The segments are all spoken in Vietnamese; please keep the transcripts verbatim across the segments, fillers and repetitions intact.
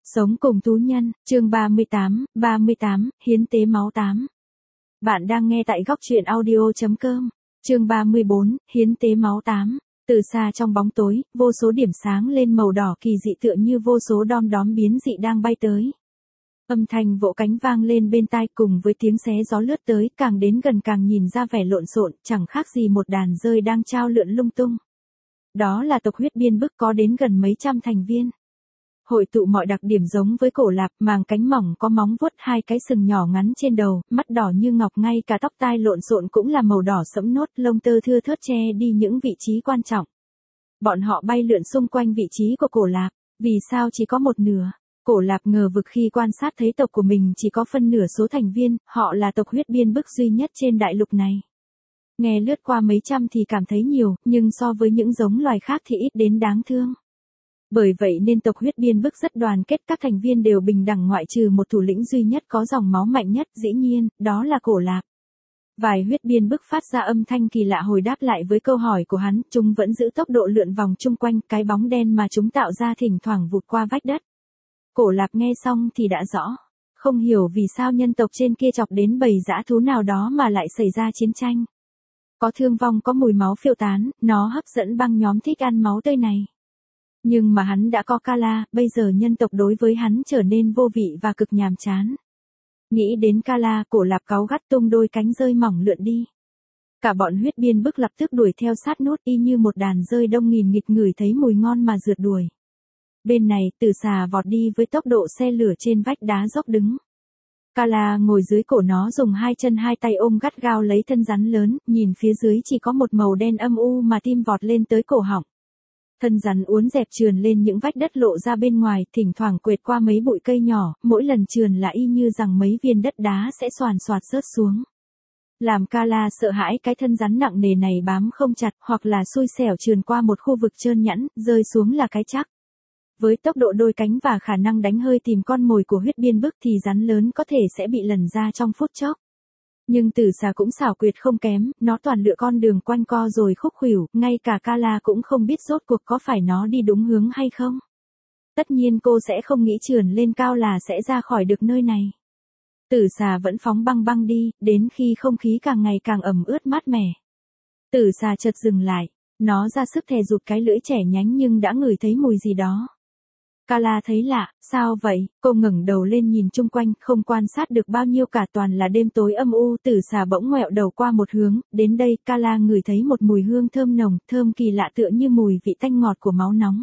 Sống cùng thú nhân, chương ba mươi tám, ba mươi tám, hiến tế máu tám. Bạn đang nghe tại góc truyện audio.com, chương ba mươi bốn, hiến tế máu tám. Từ xa trong bóng tối, vô số điểm sáng lên màu đỏ kỳ dị tựa như vô số đom đóm biến dị đang bay tới. Âm thanh vỗ cánh vang lên bên tai cùng với tiếng xé gió lướt tới, càng đến gần càng nhìn ra vẻ lộn xộn, chẳng khác gì một đàn dơi đang trao lượn lung tung. Đó là tộc huyết biên bức có đến gần mấy trăm thành viên. Hội tụ mọi đặc điểm giống với cổ lạp, màng cánh mỏng có móng vuốt, hai cái sừng nhỏ ngắn trên đầu, mắt đỏ như ngọc, ngay cả tóc tai lộn xộn cũng là màu đỏ sẫm nốt, lông tơ thưa thớt che đi những vị trí quan trọng. Bọn họ bay lượn xung quanh vị trí của cổ lạp, vì sao chỉ có một nửa? Cổ lạp ngờ vực khi quan sát thấy tộc của mình chỉ có phân nửa số thành viên, họ là tộc huyết biên bức duy nhất trên đại lục này. Nghe lướt qua mấy trăm thì cảm thấy nhiều, nhưng so với những giống loài khác thì ít đến đáng thương. Bởi vậy nên tộc huyết biên bức rất đoàn kết, các thành viên đều bình đẳng ngoại trừ một thủ lĩnh duy nhất có dòng máu mạnh nhất, dĩ nhiên, đó là cổ lạp. Vài huyết biên bức phát ra âm thanh kỳ lạ hồi đáp lại với câu hỏi của hắn, chúng vẫn giữ tốc độ lượn vòng chung quanh, cái bóng đen mà chúng tạo ra thỉnh thoảng vụt qua vách đất. Cổ lạp nghe xong thì đã rõ, không hiểu vì sao nhân tộc trên kia chọc đến bầy dã thú nào đó mà lại xảy ra chiến tranh. Có thương vong, có mùi máu phiêu tán, nó hấp dẫn băng nhóm thích ăn máu tươi này. Nhưng mà hắn đã có Kala, bây giờ nhân tộc đối với hắn trở nên vô vị và cực nhàm chán. Nghĩ đến Kala, cổ lạp cáu gắt tung đôi cánh rơi mỏng lượn đi. Cả bọn huyết biên bức lập tức đuổi theo sát nút, y như một đàn rơi đông nghìn nghịt, ngửi thấy mùi ngon mà rượt đuổi. Bên này, Tử Xà vọt đi với tốc độ xe lửa trên vách đá dốc đứng. Kala ngồi dưới cổ nó, dùng hai chân hai tay ôm gắt gao lấy thân rắn lớn, nhìn phía dưới chỉ có một màu đen âm u mà tim vọt lên tới cổ họng. Thân rắn uốn dẹp trườn lên những vách đất lộ ra bên ngoài, thỉnh thoảng quệt qua mấy bụi cây nhỏ, mỗi lần trườn là y như rằng mấy viên đất đá sẽ xoàn xoạt rớt xuống. Làm Kala sợ hãi cái thân rắn nặng nề này bám không chặt, hoặc là xui xẻo trườn qua một khu vực trơn nhẵn, rơi xuống là cái chắc. Với tốc độ đôi cánh và khả năng đánh hơi tìm con mồi của huyết biên bức thì rắn lớn có thể sẽ bị lần ra trong phút chốc. Nhưng Tử Xà cũng xảo quyệt không kém, nó toàn lựa con đường quanh co rồi khúc khuỷu, ngay cả Kala cũng không biết rốt cuộc có phải nó đi đúng hướng hay không. Tất nhiên cô sẽ không nghĩ trườn lên cao là sẽ ra khỏi được nơi này. Tử Xà vẫn phóng băng băng đi, đến khi không khí càng ngày càng ẩm ướt mát mẻ. Tử Xà chợt dừng lại, nó ra sức thè rụt cái lưỡi trẻ nhánh nhưng đã ngửi thấy mùi gì đó. Kala thấy lạ, sao vậy? Cô ngẩng đầu lên nhìn chung quanh, không quan sát được bao nhiêu cả, toàn là đêm tối âm u. Tử Xà bỗng ngoẹo đầu qua một hướng, đến đây, Kala ngửi thấy một mùi hương thơm nồng, thơm kỳ lạ tựa như mùi vị tanh ngọt của máu nóng.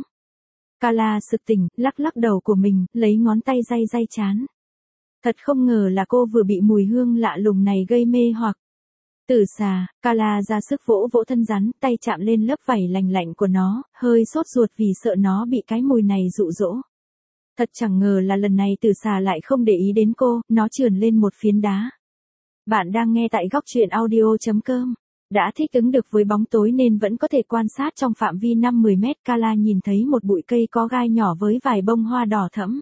Kala sực tỉnh, lắc lắc đầu của mình, lấy ngón tay day day trán. Thật không ngờ là cô vừa bị mùi hương lạ lùng này gây mê hoặc. Tử Xà, Kala ra sức vỗ vỗ thân rắn, tay chạm lên lớp vảy lành lạnh của nó, hơi sốt ruột vì sợ nó bị cái mùi này dụ dỗ. Thật chẳng ngờ là lần này Tử Xà lại không để ý đến cô, nó trườn lên một phiến đá. Bạn đang nghe tại góc truyện audio.com. Đã thích ứng được với bóng tối nên vẫn có thể quan sát trong phạm vi năm mười mét. Kala nhìn thấy một bụi cây có gai nhỏ với vài bông hoa đỏ thẫm.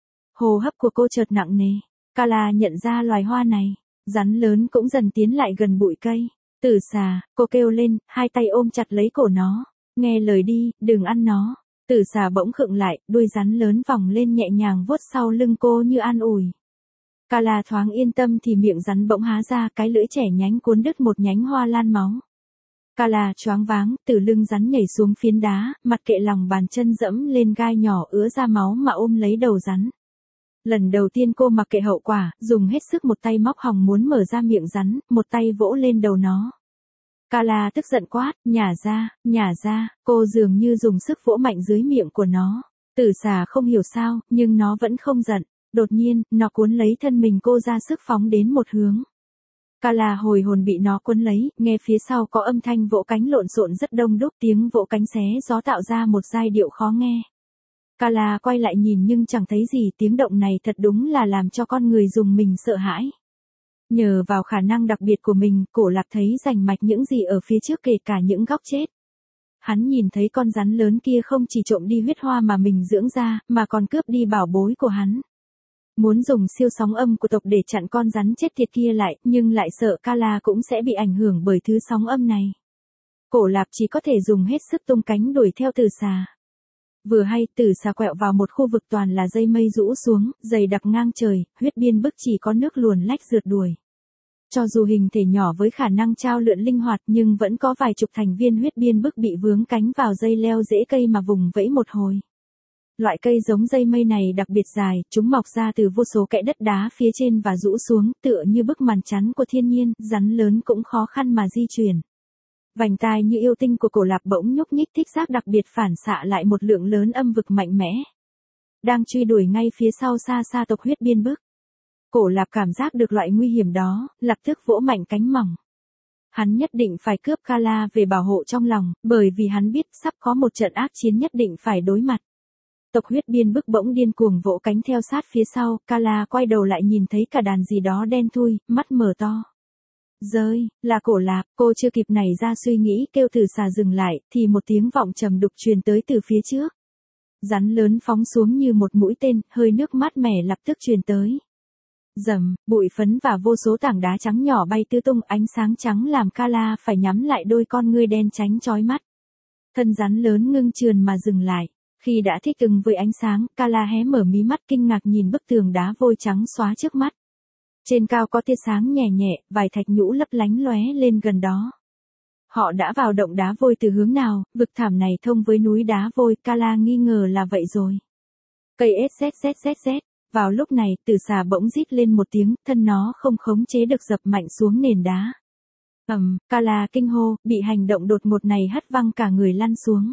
Hô hấp của cô chợt nặng nề. Kala nhận ra loài hoa này. Rắn lớn cũng dần tiến lại gần bụi cây. Tử Xà, cô kêu lên, hai tay ôm chặt lấy cổ nó. Nghe lời đi, đừng ăn nó. Tử Xà bỗng khựng lại, đuôi rắn lớn vòng lên nhẹ nhàng vuốt sau lưng cô như an ủi. Kala thoáng yên tâm thì miệng rắn bỗng há ra, cái lưỡi trẻ nhánh cuốn đứt một nhánh hoa lan máu. Kala choáng váng, từ lưng rắn nhảy xuống phiến đá, mặc kệ lòng bàn chân dẫm lên gai nhỏ ứa ra máu mà ôm lấy đầu rắn. Lần đầu tiên cô mặc kệ hậu quả, dùng hết sức, một tay móc họng muốn mở ra miệng rắn, một tay vỗ lên đầu nó. Kala tức giận quát, nhả ra, nhả ra, cô dường như dùng sức vỗ mạnh dưới miệng của nó. Tử Xà không hiểu sao, nhưng nó vẫn không giận. Đột nhiên, nó cuốn lấy thân mình cô ra sức phóng đến một hướng. Kala hồi hồn bị nó cuốn lấy, nghe phía sau có âm thanh vỗ cánh lộn xộn rất đông đúc, tiếng vỗ cánh xé gió tạo ra một giai điệu khó nghe. Kala quay lại nhìn nhưng chẳng thấy gì, tiếng động này thật đúng là làm cho con người dùng mình sợ hãi. Nhờ vào khả năng đặc biệt của mình, cổ lạp thấy rành mạch những gì ở phía trước, kể cả những góc chết. Hắn nhìn thấy con rắn lớn kia không chỉ trộm đi huyết hoa mà mình dưỡng ra, mà còn cướp đi bảo bối của hắn. Muốn dùng siêu sóng âm của tộc để chặn con rắn chết tiệt kia lại, nhưng lại sợ Kala cũng sẽ bị ảnh hưởng bởi thứ sóng âm này. Cổ lạp chỉ có thể dùng hết sức tung cánh đuổi theo Tử Xà. Vừa hay tử xà quẹo vào một khu vực toàn là dây mây rũ xuống, dày đặc ngang trời, huyết biên bức chỉ có nước luồn lách rượt đuổi. Cho dù hình thể nhỏ với khả năng trao lượn linh hoạt nhưng vẫn có vài chục thành viên huyết biên bức bị vướng cánh vào dây leo rễ cây mà vùng vẫy một hồi. Loại cây giống dây mây này đặc biệt dài, chúng mọc ra từ vô số kẽ đất đá phía trên và rũ xuống tựa như bức màn chắn của thiên nhiên, rắn lớn cũng khó khăn mà di chuyển. Vành tai như yêu tinh của cổ lạp bỗng nhúc nhích thích giác đặc biệt phản xạ lại một lượng lớn âm vực mạnh mẽ. Đang truy đuổi ngay phía sau xa xa tộc huyết biên bức. Cổ lạp cảm giác được loại nguy hiểm đó, lập tức vỗ mạnh cánh mỏng. Hắn nhất định phải cướp Kala về bảo hộ trong lòng, bởi vì hắn biết sắp có một trận ác chiến nhất định phải đối mặt. Tộc huyết biên bức bỗng điên cuồng vỗ cánh theo sát phía sau, Kala quay đầu lại nhìn thấy cả đàn gì đó đen thui, mắt mở to. Rơi, là cổ lạp, cô chưa kịp nảy ra suy nghĩ kêu tử xà dừng lại, thì một tiếng vọng trầm đục truyền tới từ phía trước. Rắn lớn phóng xuống như một mũi tên, hơi nước mát mẻ lập tức truyền tới. Rầm, bụi phấn và vô số tảng đá trắng nhỏ bay tứ tung, ánh sáng trắng làm Kala phải nhắm lại đôi con ngươi đen tránh chói mắt. Thân rắn lớn ngưng trườn mà dừng lại. Khi đã thích ứng với ánh sáng, Kala hé mở mí mắt kinh ngạc nhìn bức tường đá vôi trắng xóa trước mắt. Trên cao có tia sáng nhẹ nhẹ, vài thạch nhũ lấp lánh lóe lên gần đó. Họ đã vào động đá vôi từ hướng nào, vực thảm này thông với núi đá vôi, Kala nghi ngờ là vậy rồi. Cây zzzzz. Vào lúc này, tử xà bỗng rít lên một tiếng, thân nó không khống chế được dập mạnh xuống nền đá. Ầm, um, Kala kinh hô, bị hành động đột ngột này hất văng cả người lăn xuống.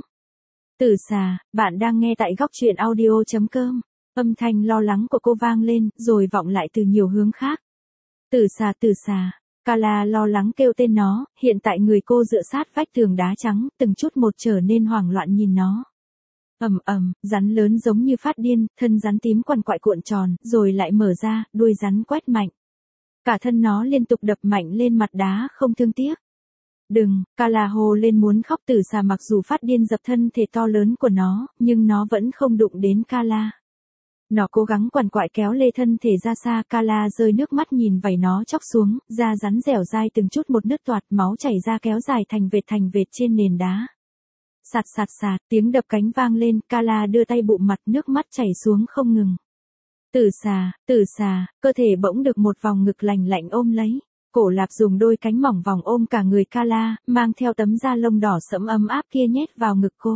Tử xà, bạn đang nghe tại góc truyện audio chấm com. Âm thanh lo lắng của cô vang lên, rồi vọng lại từ nhiều hướng khác. Tử xà, tử xà. Kala lo lắng kêu tên nó, hiện tại người cô dựa sát vách tường đá trắng, từng chút một trở nên hoảng loạn nhìn nó. Ầm ầm, rắn lớn giống như phát điên, thân rắn tím quằn quại cuộn tròn, rồi lại mở ra, đuôi rắn quét mạnh. Cả thân nó liên tục đập mạnh lên mặt đá không thương tiếc. Đừng, Kala hô lên muốn khóc. Tử xà mặc dù phát điên dập thân thể to lớn của nó, nhưng nó vẫn không đụng đến Kala. Nó cố gắng quằn quại kéo lê thân thể ra xa, Kala rơi nước mắt nhìn vảy nó chóc xuống, da rắn dẻo dai từng chút một nứt toạc, máu chảy ra kéo dài thành vệt thành vệt trên nền đá. Sạt sạt sạt, tiếng đập cánh vang lên, Kala đưa tay bụm mặt, nước mắt chảy xuống không ngừng. Tử xà, tử xà, cơ thể bỗng được một vòng ngực lành lạnh ôm lấy. Cổ lạp dùng đôi cánh mỏng vòng ôm cả người Kala, mang theo tấm da lông đỏ sẫm ấm áp kia nhét vào ngực cô.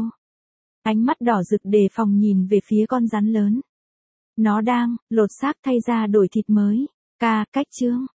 Ánh mắt đỏ rực đề phòng nhìn về phía con rắn lớn. Nó đang lột xác thay ra đổi thịt mới. Ca, cách chương.